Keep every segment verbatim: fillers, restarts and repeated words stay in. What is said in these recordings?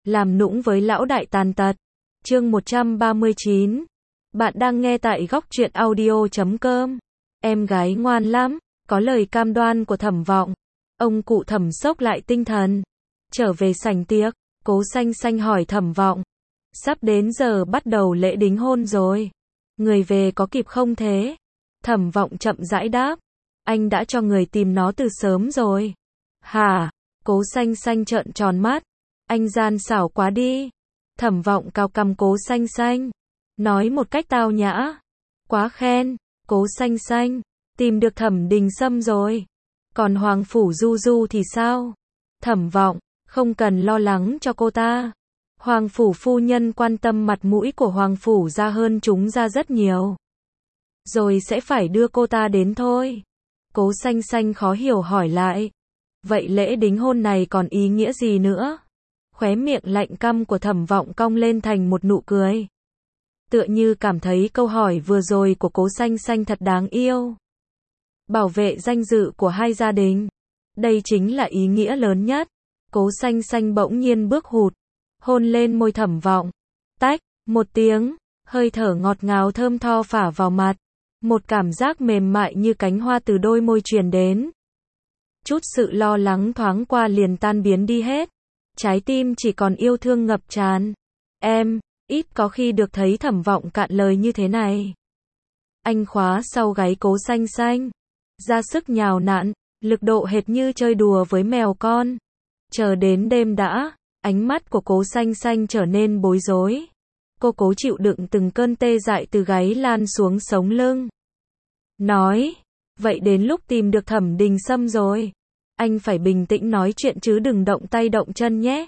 làm nũng với lão đại tàn tật. Chương một trăm ba mươi chín. Bạn đang nghe tại góc truyện audio chấm com. Em gái ngoan lắm, có lời cam đoan của Thẩm Vọng. Ông cụ Thẩm xốc lại tinh thần. Trở về sảnh tiệc, Cố Xanh Xanh hỏi Thẩm Vọng. Sắp đến giờ bắt đầu lễ đính hôn rồi. Người về có kịp không thế? Thẩm Vọng chậm rãi đáp. Anh đã cho người tìm nó từ sớm rồi. Hả? Cố Xanh Xanh trợn tròn mắt. Anh gian xảo quá đi. Thẩm Vọng cào cằm Cố Xanh Xanh. Nói một cách tao nhã. Quá khen. Cố Xanh Xanh. Tìm được Thẩm Đình Sâm rồi. Còn Hoàng Phủ Du Du thì sao? Thẩm Vọng. Không cần lo lắng cho cô ta. Hoàng Phủ phu nhân quan tâm mặt mũi của Hoàng Phủ ra hơn chúng ra rất nhiều. Rồi sẽ phải đưa cô ta đến thôi. Cố Xanh Xanh khó hiểu hỏi lại. Vậy lễ đính hôn này còn ý nghĩa gì nữa? Khóe miệng lạnh căm của Thẩm Vọng cong lên thành một nụ cười. Tựa như cảm thấy câu hỏi vừa rồi của Cố Xanh Xanh thật đáng yêu. Bảo vệ danh dự của hai gia đình. Đây chính là ý nghĩa lớn nhất. Cố Xanh Xanh bỗng nhiên bước hụt. Hôn lên môi Thẩm Vọng. Tách, một tiếng, hơi thở ngọt ngào thơm tho phả vào mặt. Một cảm giác mềm mại như cánh hoa từ đôi môi truyền đến. Chút sự lo lắng thoáng qua liền tan biến đi hết. Trái tim chỉ còn yêu thương ngập tràn. Em, ít có khi được thấy Thẩm Vọng cạn lời như thế này. Anh khóa sau gáy Cố Xanh Xanh. Ra sức nhào nặn, lực độ hệt như chơi đùa với mèo con. Chờ đến đêm đã, ánh mắt của Cố Xanh Xanh trở nên bối rối. Cô cố chịu đựng từng cơn tê dại từ gáy lan xuống sống lưng. Nói, vậy đến lúc tìm được Thẩm Đình Sâm rồi. Anh phải bình tĩnh nói chuyện chứ đừng động tay động chân nhé.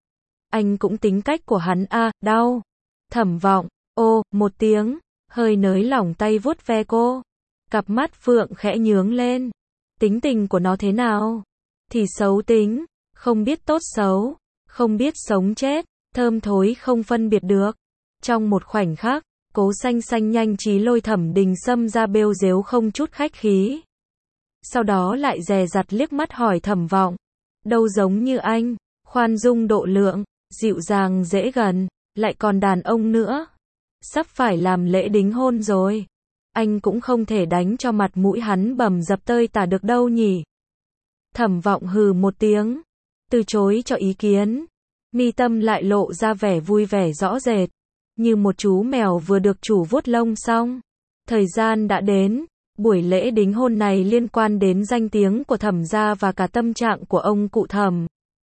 Anh cũng tính cách của hắn à, đau. Thẩm Vọng, ô, một tiếng, hơi nới lỏng tay vuốt ve cô. Cặp mắt phượng khẽ nhướng lên. Tính tình của nó thế nào? Thì xấu tính, không biết tốt xấu, không biết sống chết, thơm thối không phân biệt được. Trong một khoảnh khắc, Cố Xanh Xanh nhanh trí lôi Thẩm Đình Sâm ra bêu dếu không chút khách khí. Sau đó lại dè dặt liếc mắt hỏi Thẩm Vọng. Đâu giống như anh, khoan dung độ lượng, dịu dàng dễ gần, lại còn đàn ông nữa. Sắp phải làm lễ đính hôn rồi. Anh cũng không thể đánh cho mặt mũi hắn bầm dập tơi tả được đâu nhỉ. Thẩm Vọng hừ một tiếng. Từ chối cho ý kiến. Mi tâm lại lộ ra vẻ vui vẻ rõ rệt. Như một chú mèo vừa được chủ vuốt lông xong. Thời gian đã đến. Buổi lễ đính hôn này liên quan đến danh tiếng của Thẩm gia và cả tâm trạng của ông cụ Thẩm.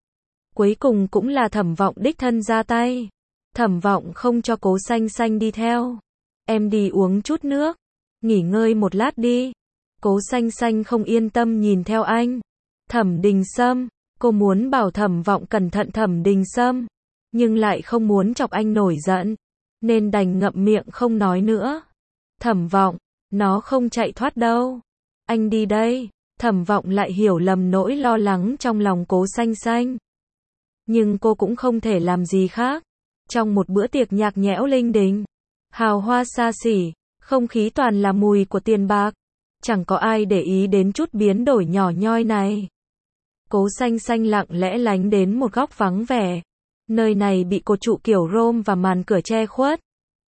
Cuối cùng cũng là Thẩm Vọng đích thân ra tay. Thẩm Vọng không cho Cố Xanh Xanh đi theo. Em đi uống chút nước. Nghỉ ngơi một lát đi. Cố Xanh Xanh không yên tâm nhìn theo anh. Thẩm Đình Sâm. Cô muốn bảo Thẩm Vọng cẩn thận Thẩm Đình Sâm. Nhưng lại không muốn chọc anh nổi giận. Nên đành ngậm miệng không nói nữa. Thẩm Vọng. Nó không chạy thoát đâu. Anh đi đây. Thẩm Vọng lại hiểu lầm nỗi lo lắng trong lòng Cố Xanh Xanh. Nhưng cô cũng không thể làm gì khác. Trong một bữa tiệc nhạc nhẽo linh đình, hào hoa xa xỉ, không khí toàn là mùi của tiền bạc. Chẳng có ai để ý đến chút biến đổi nhỏ nhoi này. Cố Xanh Xanh lặng lẽ lánh đến một góc vắng vẻ. Nơi này bị cột trụ kiểu rôm và màn cửa che khuất.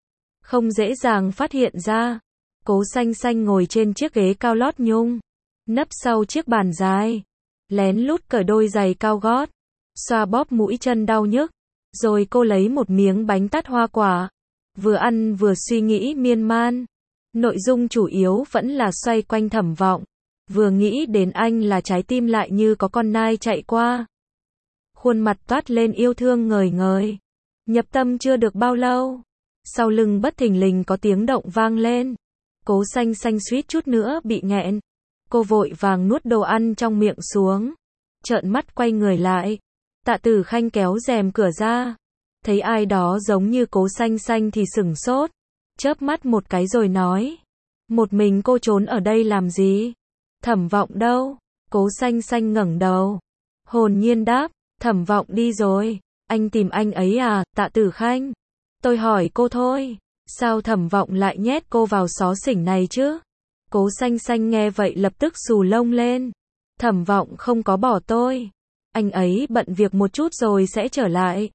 Không dễ dàng phát hiện ra. Cố Xanh Xanh ngồi trên chiếc ghế cao lót nhung, nấp sau chiếc bàn dài, lén lút cởi đôi giày cao gót, xoa bóp mũi chân đau nhức, rồi cô lấy một miếng bánh tart hoa quả, vừa ăn vừa suy nghĩ miên man. Nội dung chủ yếu vẫn là xoay quanh Thẩm Vọng, vừa nghĩ đến anh là trái tim lại như có con nai chạy qua. Khuôn mặt toát lên yêu thương ngời ngời. Nhập tâm chưa được bao lâu, sau lưng bất thình lình có tiếng động vang lên. Cố Xanh Xanh suýt chút nữa bị nghẹn. Cô vội vàng nuốt đồ ăn trong miệng xuống. Trợn mắt quay người lại. Tạ Tử Khanh kéo rèm cửa ra. Thấy ai đó giống như Cố Xanh Xanh thì sửng sốt. Chớp mắt một cái rồi nói. Một mình cô trốn ở đây làm gì? Thẩm Vọng đâu? Cố Xanh Xanh ngẩng đầu. Hồn nhiên đáp. Thẩm Vọng đi rồi. Anh tìm anh ấy à, Tạ Tử Khanh? Tôi hỏi cô thôi. Sao Thẩm Vọng lại nhét cô vào xó xỉnh này chứ? Cố Xanh Xanh nghe vậy lập tức xù lông lên. Thẩm Vọng không có bỏ tôi. Anh ấy bận việc một chút rồi sẽ trở lại.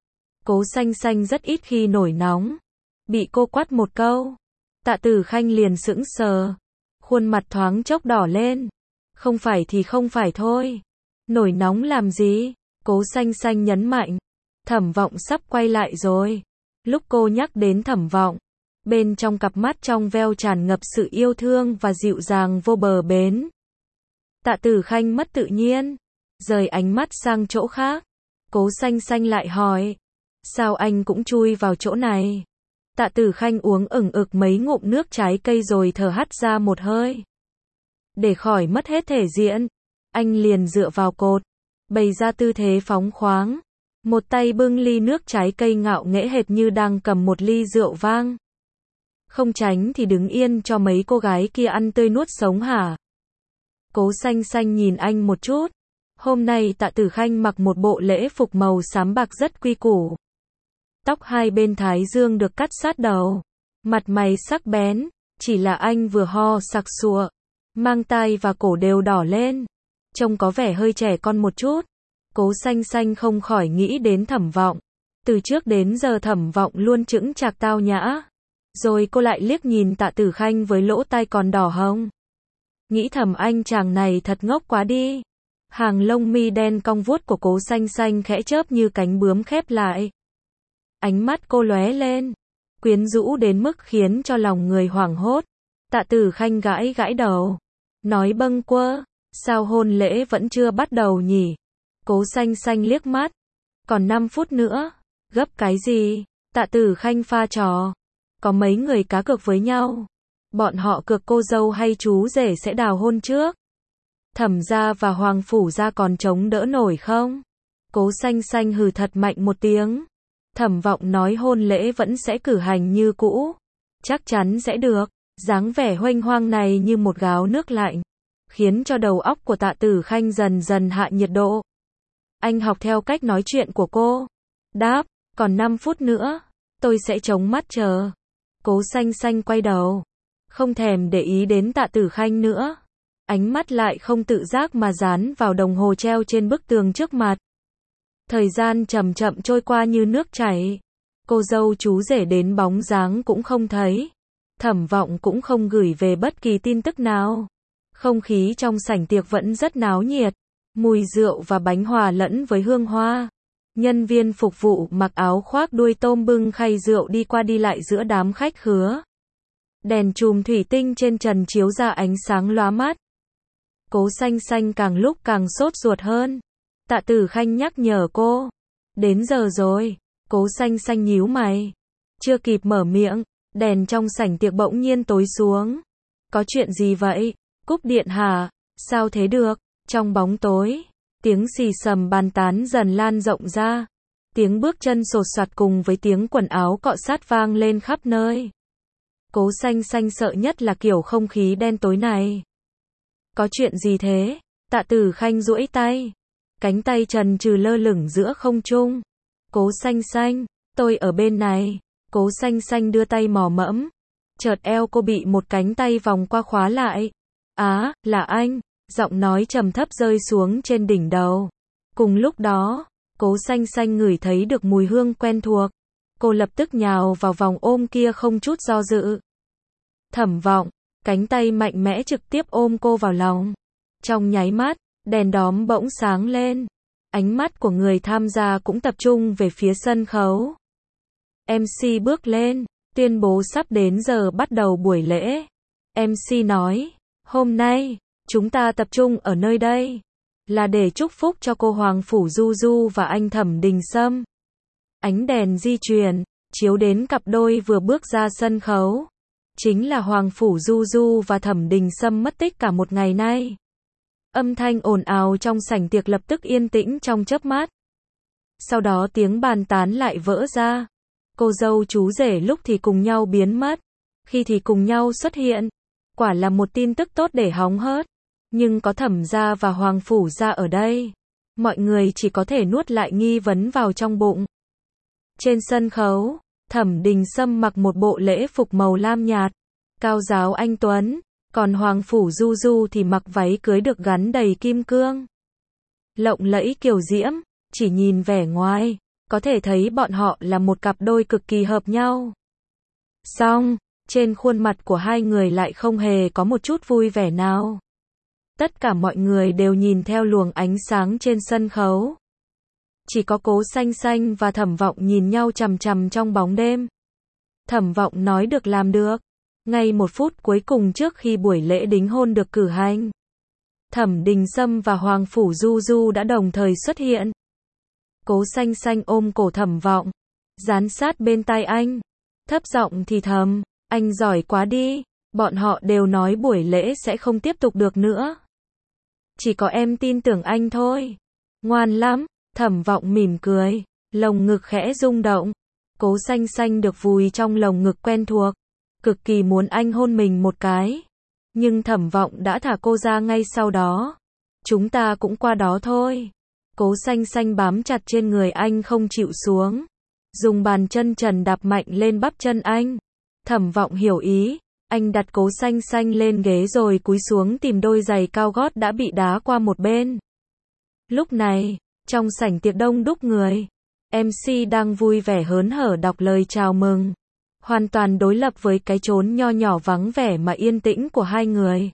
Cố Xanh Xanh rất ít khi nổi nóng. Bị cô quát một câu, Tạ Tử Khanh liền sững sờ. Khuôn mặt thoáng chốc đỏ lên. Không phải thì không phải thôi. Nổi nóng làm gì? Cố Xanh Xanh nhấn mạnh. Thẩm Vọng sắp quay lại rồi. Lúc cô nhắc đến Thẩm Vọng, bên trong cặp mắt trong veo tràn ngập sự yêu thương và dịu dàng vô bờ bến. Tạ Tử Khanh mất tự nhiên, rời ánh mắt sang chỗ khác. Cố Xanh Xanh lại hỏi, sao anh cũng chui vào chỗ này? Tạ Tử Khanh uống ửng ực mấy ngụm nước trái cây rồi thở hắt ra một hơi. Để khỏi mất hết thể diện, anh liền dựa vào cột, bày ra tư thế phóng khoáng. Một tay bưng ly nước trái cây ngạo nghễ hệt như đang cầm một ly rượu vang. Không tránh thì đứng yên cho mấy cô gái kia ăn tươi nuốt sống hả? Cố Xanh Xanh nhìn anh một chút. Hôm nay Tạ Tử Khanh mặc một bộ lễ phục màu xám bạc rất quy củ. Tóc hai bên thái dương được cắt sát đầu. Mặt mày sắc bén, chỉ là anh vừa ho sặc sụa. Mang tai và cổ đều đỏ lên. Trông có vẻ hơi trẻ con một chút. Cố Xanh Xanh không khỏi nghĩ đến Thẩm Vọng. Từ trước đến giờ Thẩm Vọng luôn chững chạc tao nhã. Rồi cô lại liếc nhìn Tạ Tử Khanh với lỗ tai còn đỏ hồng. Nghĩ thầm anh chàng này thật ngốc quá đi. Hàng lông mi đen cong vuốt của Cố Xanh Xanh khẽ chớp như cánh bướm khép lại. Ánh mắt cô lóe lên, quyến rũ đến mức khiến cho lòng người hoảng hốt. Tạ Tử Khanh gãi gãi đầu, nói bâng quơ, sao hôn lễ vẫn chưa bắt đầu nhỉ? Cố Xanh Xanh liếc mắt, còn năm phút nữa, gấp cái gì? Tạ Tử Khanh pha trò, có mấy người cá cược với nhau, bọn họ cược cô dâu hay chú rể sẽ đào hôn trước. Thẩm gia và Hoàng phủ gia còn chống đỡ nổi không? Cố Xanh Xanh hừ thật mạnh một tiếng. Thẩm Vọng nói hôn lễ vẫn sẽ cử hành như cũ. Chắc chắn sẽ được. Dáng vẻ huênh hoang này như một gáo nước lạnh, khiến cho đầu óc của Tạ Tử Khanh dần dần hạ nhiệt độ. Anh học theo cách nói chuyện của cô. Đáp, còn năm phút nữa, tôi sẽ chống mắt chờ. Cố Xanh Xanh quay đầu, không thèm để ý đến Tạ Tử Khanh nữa. Ánh mắt lại không tự giác mà dán vào đồng hồ treo trên bức tường trước mặt. Thời gian chậm chậm trôi qua như nước chảy. Cô dâu chú rể đến bóng dáng cũng không thấy. Thẩm Vọng cũng không gửi về bất kỳ tin tức nào. Không khí trong sảnh tiệc vẫn rất náo nhiệt. Mùi rượu và bánh hòa lẫn với hương hoa. Nhân viên phục vụ mặc áo khoác đuôi tôm bưng khay rượu đi qua đi lại giữa đám khách khứa. Đèn chùm thủy tinh trên trần chiếu ra ánh sáng lóa mắt. Cố Xanh Xanh càng lúc càng sốt ruột hơn. Tạ Tử Khanh nhắc nhở cô. Đến giờ rồi. Cố Xanh Xanh nhíu mày. Chưa kịp mở miệng, đèn trong sảnh tiệc bỗng nhiên tối xuống. Có chuyện gì vậy? Cúp điện hả? Sao thế được? Trong bóng tối, tiếng xì xầm bàn tán dần lan rộng ra. Tiếng bước chân sột soạt cùng với tiếng quần áo cọ sát vang lên khắp nơi. Cố Xanh Xanh sợ nhất là kiểu không khí đen tối này. Có chuyện gì thế? Tạ Tử Khanh duỗi tay. Cánh tay trần trừ lơ lửng giữa không trung. Cố Xanh Xanh, tôi ở bên này. Cố Xanh Xanh đưa tay mò mẫm. Chợt eo cô bị một cánh tay vòng qua khóa lại. Á, là anh. Giọng nói trầm thấp rơi xuống trên đỉnh đầu. Cùng lúc đó, Cố Xanh Xanh ngửi thấy được mùi hương quen thuộc. Cô lập tức nhào vào vòng ôm kia không chút do dự. Thẩm Vọng, cánh tay mạnh mẽ trực tiếp ôm cô vào lòng. Trong nháy mắt, đèn đóm bỗng sáng lên. Ánh mắt của người tham gia cũng tập trung về phía sân khấu. em xê bước lên, tuyên bố sắp đến giờ bắt đầu buổi lễ. em xê nói, hôm nay, chúng ta tập trung ở nơi đây, là để chúc phúc cho cô Hoàng Phủ Du Du và anh Thẩm Đình Sâm. Ánh đèn di chuyển, chiếu đến cặp đôi vừa bước ra sân khấu. Chính là Hoàng Phủ Du Du và Thẩm Đình Sâm mất tích cả một ngày nay. Âm thanh ồn ào trong sảnh tiệc lập tức yên tĩnh trong chớp mắt. Sau đó tiếng bàn tán lại vỡ ra. Cô dâu chú rể lúc thì cùng nhau biến mất, khi thì cùng nhau xuất hiện. Quả là một tin tức tốt để hóng hớt. Nhưng có Thẩm gia và Hoàng Phủ gia ở đây, mọi người chỉ có thể nuốt lại nghi vấn vào trong bụng. Trên sân khấu, Thẩm Đình Sâm mặc một bộ lễ phục màu lam nhạt, cao ráo anh tuấn, còn Hoàng Phủ Du Du thì mặc váy cưới được gắn đầy kim cương. Lộng lẫy kiều diễm, chỉ nhìn vẻ ngoài, có thể thấy bọn họ là một cặp đôi cực kỳ hợp nhau. Song, trên khuôn mặt của hai người lại không hề có một chút vui vẻ nào. Tất cả mọi người đều nhìn theo luồng ánh sáng trên sân khấu. Chỉ có Cố Xanh Xanh và Thẩm Vọng nhìn nhau chằm chằm trong bóng đêm. Thẩm Vọng nói được làm được. Ngay một phút cuối cùng trước khi buổi lễ đính hôn được cử hành, Thẩm Đình Sâm và Hoàng Phủ Du Du đã đồng thời xuất hiện. Cố Xanh Xanh ôm cổ Thẩm Vọng, dán sát bên tai anh, thấp giọng thì thầm, anh giỏi quá đi, bọn họ đều nói buổi lễ sẽ không tiếp tục được nữa. Chỉ có em tin tưởng anh thôi. Ngoan lắm, Thẩm Vọng mỉm cười, lồng ngực khẽ rung động. Cố Xanh Xanh được vùi trong lồng ngực quen thuộc, cực kỳ muốn anh hôn mình một cái. Nhưng Thẩm Vọng đã thả cô ra ngay sau đó. Chúng ta cũng qua đó thôi. Cố Xanh Xanh bám chặt trên người anh không chịu xuống, dùng bàn chân trần đạp mạnh lên bắp chân anh. Thẩm Vọng hiểu ý, anh đặt Cố Xanh Xanh lên ghế rồi cúi xuống tìm đôi giày cao gót đã bị đá qua một bên. Lúc này, trong sảnh tiệc đông đúc người, em xê đang vui vẻ hớn hở đọc lời chào mừng, hoàn toàn đối lập với cái chốn nho nhỏ vắng vẻ mà yên tĩnh của hai người.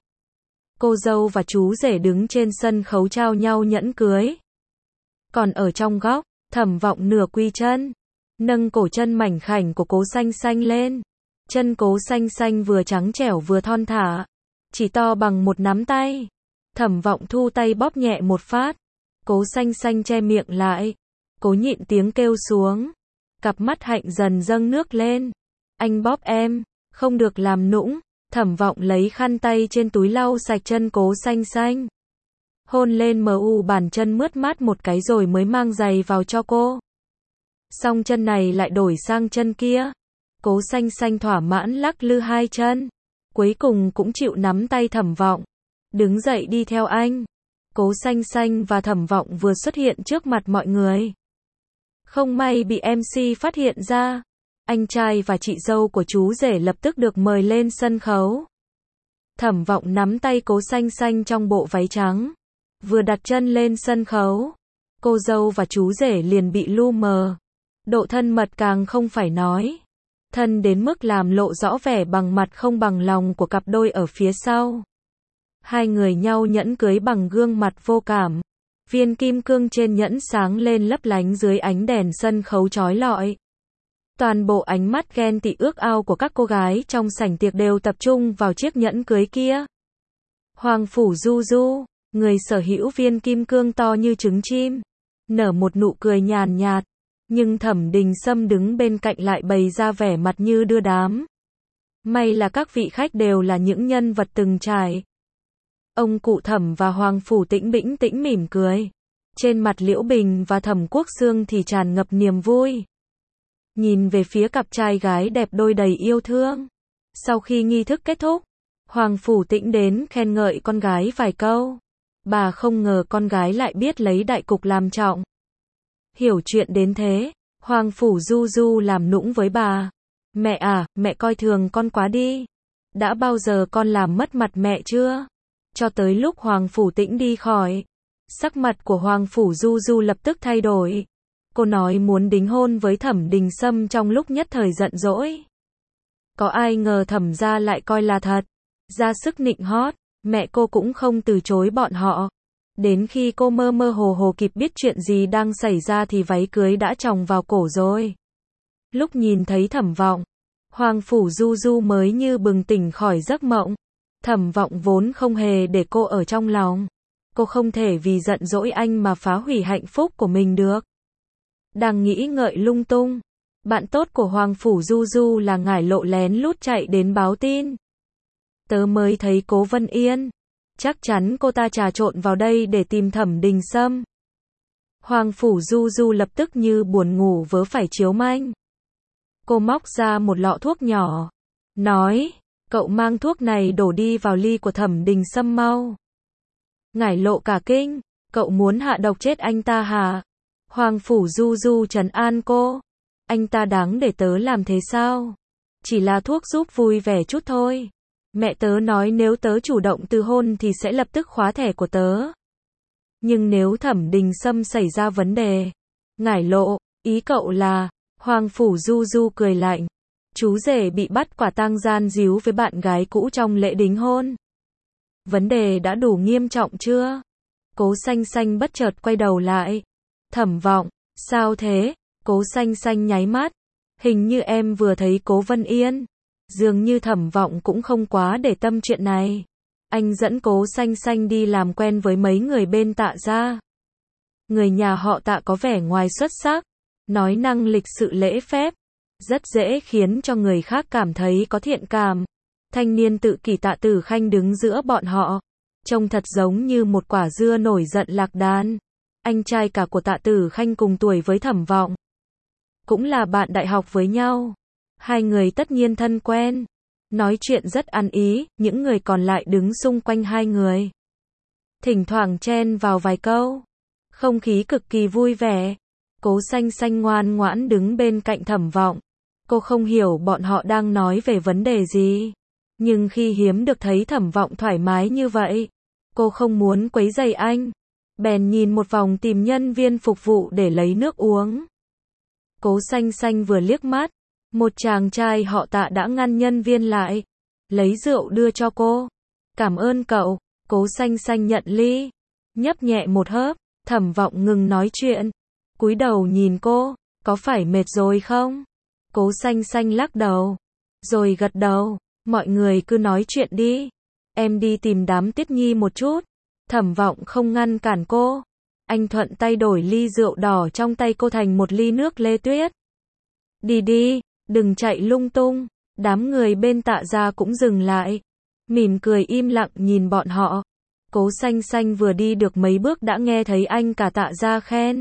Cô dâu và chú rể đứng trên sân khấu trao nhau nhẫn cưới. Còn ở trong góc, Thẩm Vọng nửa quy chân, nâng cổ chân mảnh khảnh của Cố Xanh Xanh lên. Chân Cố Xanh Xanh vừa trắng trẻo vừa thon thả, chỉ to bằng một nắm tay. Thẩm Vọng thu tay bóp nhẹ một phát. Cố Xanh Xanh che miệng lại, cố nhịn tiếng kêu xuống. Cặp mắt hạnh dần dâng nước lên. Anh bóp em, không được làm nũng. Thẩm Vọng lấy khăn tay trên túi lau sạch chân Cố Xanh Xanh, hôn lên mờ u bàn chân mướt mát một cái rồi mới mang giày vào cho cô. Xong chân này lại đổi sang chân kia. Cố Xanh Xanh thỏa mãn lắc lư hai chân, cuối cùng cũng chịu nắm tay Thẩm Vọng, đứng dậy đi theo anh. Cố Xanh Xanh và Thẩm Vọng vừa xuất hiện trước mặt mọi người. Không may bị em xê phát hiện ra. Anh trai và chị dâu của chú rể lập tức được mời lên sân khấu. Thẩm Vọng nắm tay Cố Xanh Xanh trong bộ váy trắng, vừa đặt chân lên sân khấu, cô dâu và chú rể liền bị lu mờ. Độ thân mật càng không phải nói, thân đến mức làm lộ rõ vẻ bằng mặt không bằng lòng của cặp đôi ở phía sau. Hai người nhau nhẫn cưới bằng gương mặt vô cảm. Viên kim cương trên nhẫn sáng lên lấp lánh dưới ánh đèn sân khấu chói lọi. Toàn bộ ánh mắt ghen tị ước ao của các cô gái trong sảnh tiệc đều tập trung vào chiếc nhẫn cưới kia. Hoàng Phủ Du Du, người sở hữu viên kim cương to như trứng chim, nở một nụ cười nhàn nhạt, nhưng Thẩm Đình Sâm đứng bên cạnh lại bày ra vẻ mặt như đưa đám. May là các vị khách đều là những nhân vật từng trải. Ông cụ Thẩm và Hoàng Phủ Tĩnh bĩnh tĩnh mỉm cười. Trên mặt Liễu Bình và Thẩm Quốc Xương thì tràn ngập niềm vui. Nhìn về phía cặp trai gái đẹp đôi đầy yêu thương. Sau khi nghi thức kết thúc, Hoàng Phủ Tĩnh đến khen ngợi con gái vài câu. Bà không ngờ con gái lại biết lấy đại cục làm trọng. Hiểu chuyện đến thế, Hoàng Phủ Du Du làm nũng với bà. Mẹ à, mẹ coi thường con quá đi. Đã bao giờ con làm mất mặt mẹ chưa? Cho tới lúc Hoàng Phủ Tĩnh đi khỏi, sắc mặt của Hoàng Phủ Du Du lập tức thay đổi. Cô nói muốn đính hôn với Thẩm Đình Sâm trong lúc nhất thời giận dỗi. Có ai ngờ Thẩm gia lại coi là thật, ra sức nịnh hót, mẹ cô cũng không từ chối bọn họ. Đến khi cô mơ mơ hồ hồ kịp biết chuyện gì đang xảy ra thì váy cưới đã chồng vào cổ rồi. Lúc nhìn thấy Thẩm Vọng, Hoàng Phủ Du Du mới như bừng tỉnh khỏi giấc mộng. Thẩm Vọng vốn không hề để cô ở trong lòng. Cô không thể vì giận dỗi anh mà phá hủy hạnh phúc của mình được. Đang nghĩ ngợi lung tung, bạn tốt của Hoàng Phủ Du Du là Ngải Lộ lén lút chạy đến báo tin. Tớ mới thấy Cố Vân Yên, chắc chắn cô ta trà trộn vào đây để tìm Thẩm Đình Sâm. Hoàng Phủ Du Du lập tức như buồn ngủ vớ phải chiếu manh. Cô móc ra một lọ thuốc nhỏ, nói, cậu mang thuốc này đổ đi vào ly của Thẩm Đình Sâm mau. Ngải Lộ cả kinh, cậu muốn hạ độc chết anh ta hả? Hoàng Phủ Du Du trấn an cô, anh ta đáng để tớ làm thế sao? Chỉ là thuốc giúp vui vẻ chút thôi. Mẹ tớ nói nếu tớ chủ động từ hôn thì sẽ lập tức khóa thẻ của tớ. Nhưng nếu Thẩm Đình Sâm xảy ra vấn đề, Ngải Lộ, Ý cậu là, Hoàng Phủ Du Du cười lạnh. Chú rể bị bắt quả tang gian díu với bạn gái cũ trong lễ đính hôn. Vấn đề đã đủ nghiêm trọng chưa? Cố Xanh Xanh bất chợt quay đầu lại. Thẩm Vọng, sao thế? Cố Xanh Xanh nháy mắt. Hình như em vừa thấy Cố Vân Yên. Dường như Thẩm Vọng cũng không quá để tâm chuyện này. Anh dẫn Cố Xanh Xanh đi làm quen với mấy người bên Tạ gia. Người nhà họ Tạ có vẻ ngoài xuất sắc, nói năng lịch sự lễ phép, rất dễ khiến cho người khác cảm thấy có thiện cảm. Thanh niên tự kỷ Tạ Tử Khanh đứng giữa bọn họ, trông thật giống như một quả dưa nổi giận lạc đàn. Anh trai cả của Tạ Tử Khanh cùng tuổi với Thẩm Vọng, cũng là bạn đại học với nhau. Hai người tất nhiên thân quen, nói chuyện rất ăn ý, những người còn lại đứng xung quanh hai người. Thỉnh thoảng chen vào vài câu, không khí cực kỳ vui vẻ. Cố Xanh Xanh ngoan ngoãn đứng bên cạnh Thẩm Vọng. Cô không hiểu bọn họ đang nói về vấn đề gì, nhưng khi hiếm được thấy Thẩm Vọng thoải mái như vậy, cô không muốn quấy rầy anh, bèn nhìn một vòng tìm nhân viên phục vụ để lấy nước uống. Cố Xanh Xanh vừa liếc mắt, một chàng trai họ Tạ đã ngăn nhân viên lại, lấy rượu đưa cho cô. Cảm ơn cậu. Cố Xanh Xanh nhận ly, nhấp nhẹ một hớp. Thẩm Vọng ngừng nói chuyện, cúi đầu nhìn cô, có phải mệt rồi không? Cố Xanh Xanh lắc đầu, rồi gật đầu, mọi người cứ nói chuyện đi, em đi tìm đám Tiết Nhi một chút. Thẩm Vọng không ngăn cản cô, anh thuận tay đổi ly rượu đỏ trong tay cô thành một ly nước lê tuyết. Đi đi, đừng chạy lung tung. Đám người bên Tạ gia cũng dừng lại, mỉm cười im lặng nhìn bọn họ. Cố Xanh Xanh vừa đi được mấy bước đã nghe thấy anh cả Tạ gia khen.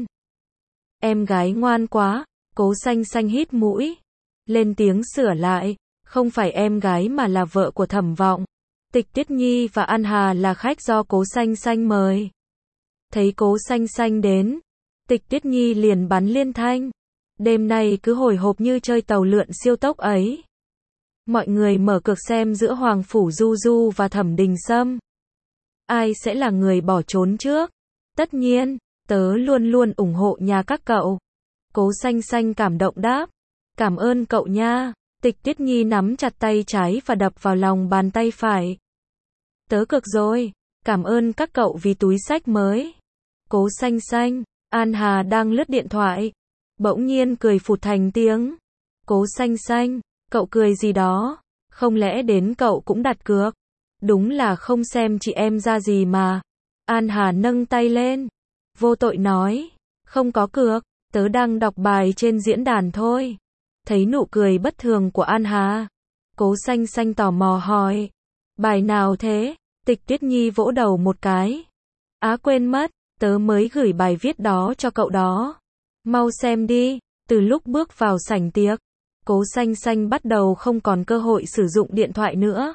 Em gái ngoan quá. Cố Xanh Xanh hít mũi, lên tiếng sửa lại, không phải em gái mà là vợ của Thẩm Vọng. Tịch Tiết Nhi và An Hà là khách do Cố Xanh Xanh mời. Thấy Cố Xanh Xanh đến, Tịch Tiết Nhi liền bắn liên thanh. Đêm nay cứ hồi hộp như chơi tàu lượn siêu tốc ấy. Mọi người mở cược xem giữa Hoàng Phủ Du Du và Thẩm Đình Sâm, ai sẽ là người bỏ trốn trước. Tất nhiên, tớ luôn luôn ủng hộ nhà các cậu. Cố Xanh Xanh cảm động đáp. Cảm ơn cậu nha. Tịch Tiết Nhi nắm chặt tay trái và đập vào lòng bàn tay phải. Tớ cực rồi. Cảm ơn các cậu vì túi xách mới. Cố Xanh Xanh. An Hà đang lướt điện thoại, bỗng nhiên cười phụt thành tiếng. Cố Xanh Xanh, cậu cười gì đó? Không lẽ đến cậu cũng đặt cược? Đúng là không xem chị em ra gì mà. An Hà nâng tay lên, vô tội nói. Không có cược, tớ đang đọc bài trên diễn đàn thôi. Thấy nụ cười bất thường của An Hà, Cố Xanh Xanh tò mò hỏi. Bài nào thế? Tịch Tiết Nhi vỗ đầu một cái. Á quên mất, tớ mới gửi bài viết đó cho cậu đó. Mau xem đi. Từ lúc bước vào sảnh tiệc, Cố Xanh Xanh bắt đầu không còn cơ hội sử dụng điện thoại nữa.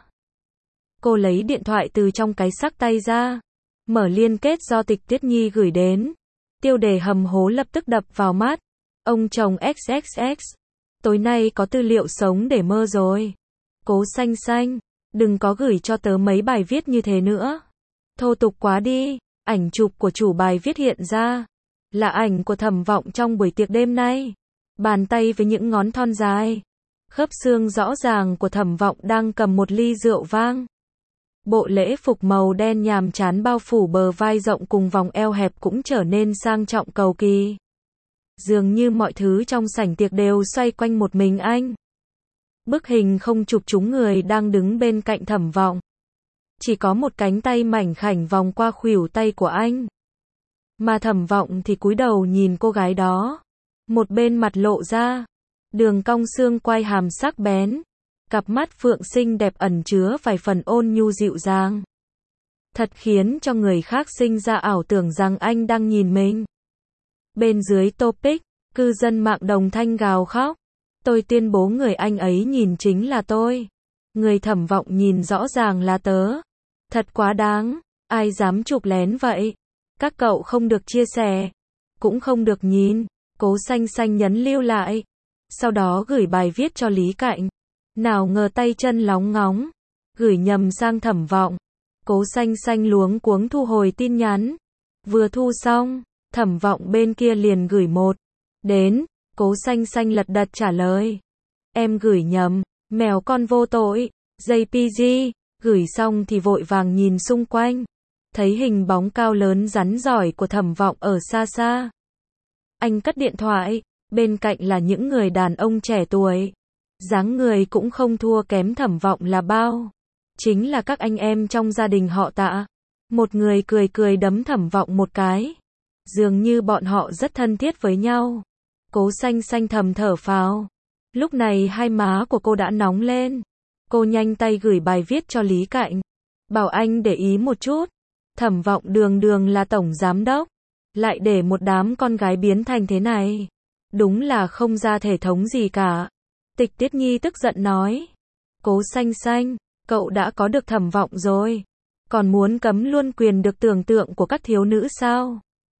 Cô lấy điện thoại từ trong cái xách tay ra, mở liên kết do Tịch Tiết Nhi gửi đến. Tiêu đề hầm hố lập tức đập vào mắt. Ông chồng ích ích ích. Tối nay có tư liệu sống để mơ rồi. Cố Xanh Xanh, đừng có gửi cho tớ mấy bài viết như thế nữa. Thô tục quá đi. Ảnh chụp của chủ bài viết hiện ra, là ảnh của Thẩm Vọng trong buổi tiệc đêm nay. Bàn tay với những ngón thon dài, khớp xương rõ ràng của Thẩm Vọng đang cầm một ly rượu vang. Bộ lễ phục màu đen nhàm chán bao phủ bờ vai rộng cùng vòng eo hẹp cũng trở nên sang trọng cầu kỳ. Dường như mọi thứ trong sảnh tiệc đều xoay quanh một mình anh. Bức hình không chụp trúng người đang đứng bên cạnh Thẩm Vọng. Chỉ có một cánh tay mảnh khảnh vòng qua khuỷu tay của anh. Mà Thẩm Vọng thì cúi đầu nhìn cô gái đó. Một bên mặt lộ ra đường cong xương quai hàm sắc bén, cặp mắt phượng xinh đẹp ẩn chứa vài phần ôn nhu dịu dàng. Thật khiến cho người khác sinh ra ảo tưởng rằng anh đang nhìn mình. Bên dưới topic, cư dân mạng đồng thanh gào khóc. Tôi tuyên bố người anh ấy nhìn chính là tôi. Người Thẩm Vọng nhìn rõ ràng là tớ. Thật quá đáng, ai dám chụp lén vậy? Các cậu không được chia sẻ, cũng không được nhìn. Cố Xanh Xanh nhấn lưu lại, sau đó gửi bài viết cho Lý Cạnh. Nào ngờ tay chân lóng ngóng, gửi nhầm sang Thẩm Vọng. Cố Xanh Xanh luống cuống thu hồi tin nhắn. Vừa thu xong, Thẩm Vọng bên kia liền gửi một. Đến, Cố Xanh Xanh lật đật trả lời. Em gửi nhầm, mèo con vô tội, gi pê giê, gửi xong thì vội vàng nhìn xung quanh. Thấy hình bóng cao lớn rắn giỏi của Thẩm Vọng ở xa xa. Anh cất điện thoại, bên cạnh là những người đàn ông trẻ tuổi. Dáng người cũng không thua kém Thẩm Vọng là bao. Chính là các anh em trong gia đình họ Tạ. Một người cười cười đấm Thẩm Vọng một cái. Dường như bọn họ rất thân thiết với nhau. Cố Xanh Xanh thầm thở phào. Lúc này hai má của cô đã nóng lên. Cô nhanh tay gửi bài viết cho Lý Cạnh. Bảo anh để ý một chút. Thẩm Vọng đường đường là tổng giám đốc. Lại để một đám con gái biến thành thế này. Đúng là không ra thể thống gì cả. Tịch Tiết Nhi tức giận nói. Cố Xanh Xanh, cậu đã có được Thẩm Vọng rồi. Còn muốn cấm luôn quyền được tưởng tượng của các thiếu nữ sao?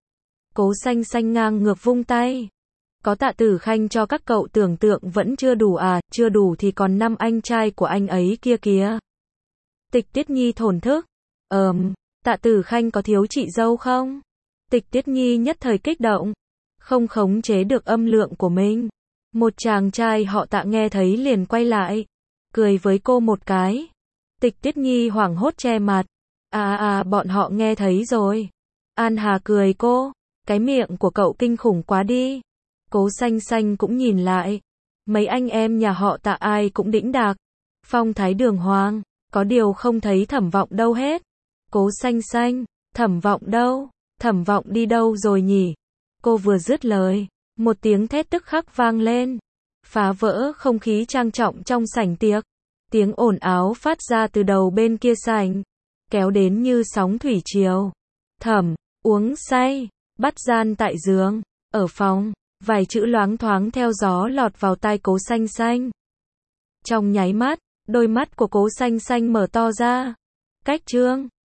Cố Xanh Xanh ngang ngược vung tay. Có Tạ Tử Khanh cho các cậu tưởng tượng vẫn chưa đủ à, chưa đủ thì còn năm anh trai của anh ấy kia kìa. Tịch Tiết Nhi thổn thức. Ờm, Tạ Tử Khanh có thiếu chị dâu không? Tịch Tiết Nhi nhất thời kích động. Không khống chế được âm lượng của mình. Một chàng trai họ Tạ nghe thấy liền quay lại. Cười với cô một cái. Tịch Tiết Nhi hoảng hốt che mặt. À à bọn họ nghe thấy rồi. An Hà cười cô. Cái miệng của cậu kinh khủng quá đi. Cố Xanh Xanh cũng nhìn lại. Mấy anh em nhà họ Tạ ai cũng đĩnh đạc. Phong thái đường hoàng. Có điều không thấy Thẩm Vọng đâu hết. Cố Xanh Xanh. Thẩm Vọng đâu? Thẩm Vọng đi đâu rồi nhỉ? Cô vừa dứt lời. Một tiếng thét tức khắc vang lên. Phá vỡ không khí trang trọng trong sảnh tiệc. Tiếng ồn ào phát ra từ đầu bên kia sảnh. Kéo đến như sóng thủy triều. Thẩm, uống say. Bắt gian tại giường. Ở phòng. Vài chữ loáng thoáng theo gió lọt vào tai Cố Xanh Xanh. Trong nháy mắt, đôi mắt của Cố Xanh Xanh mở to ra. Cách trương.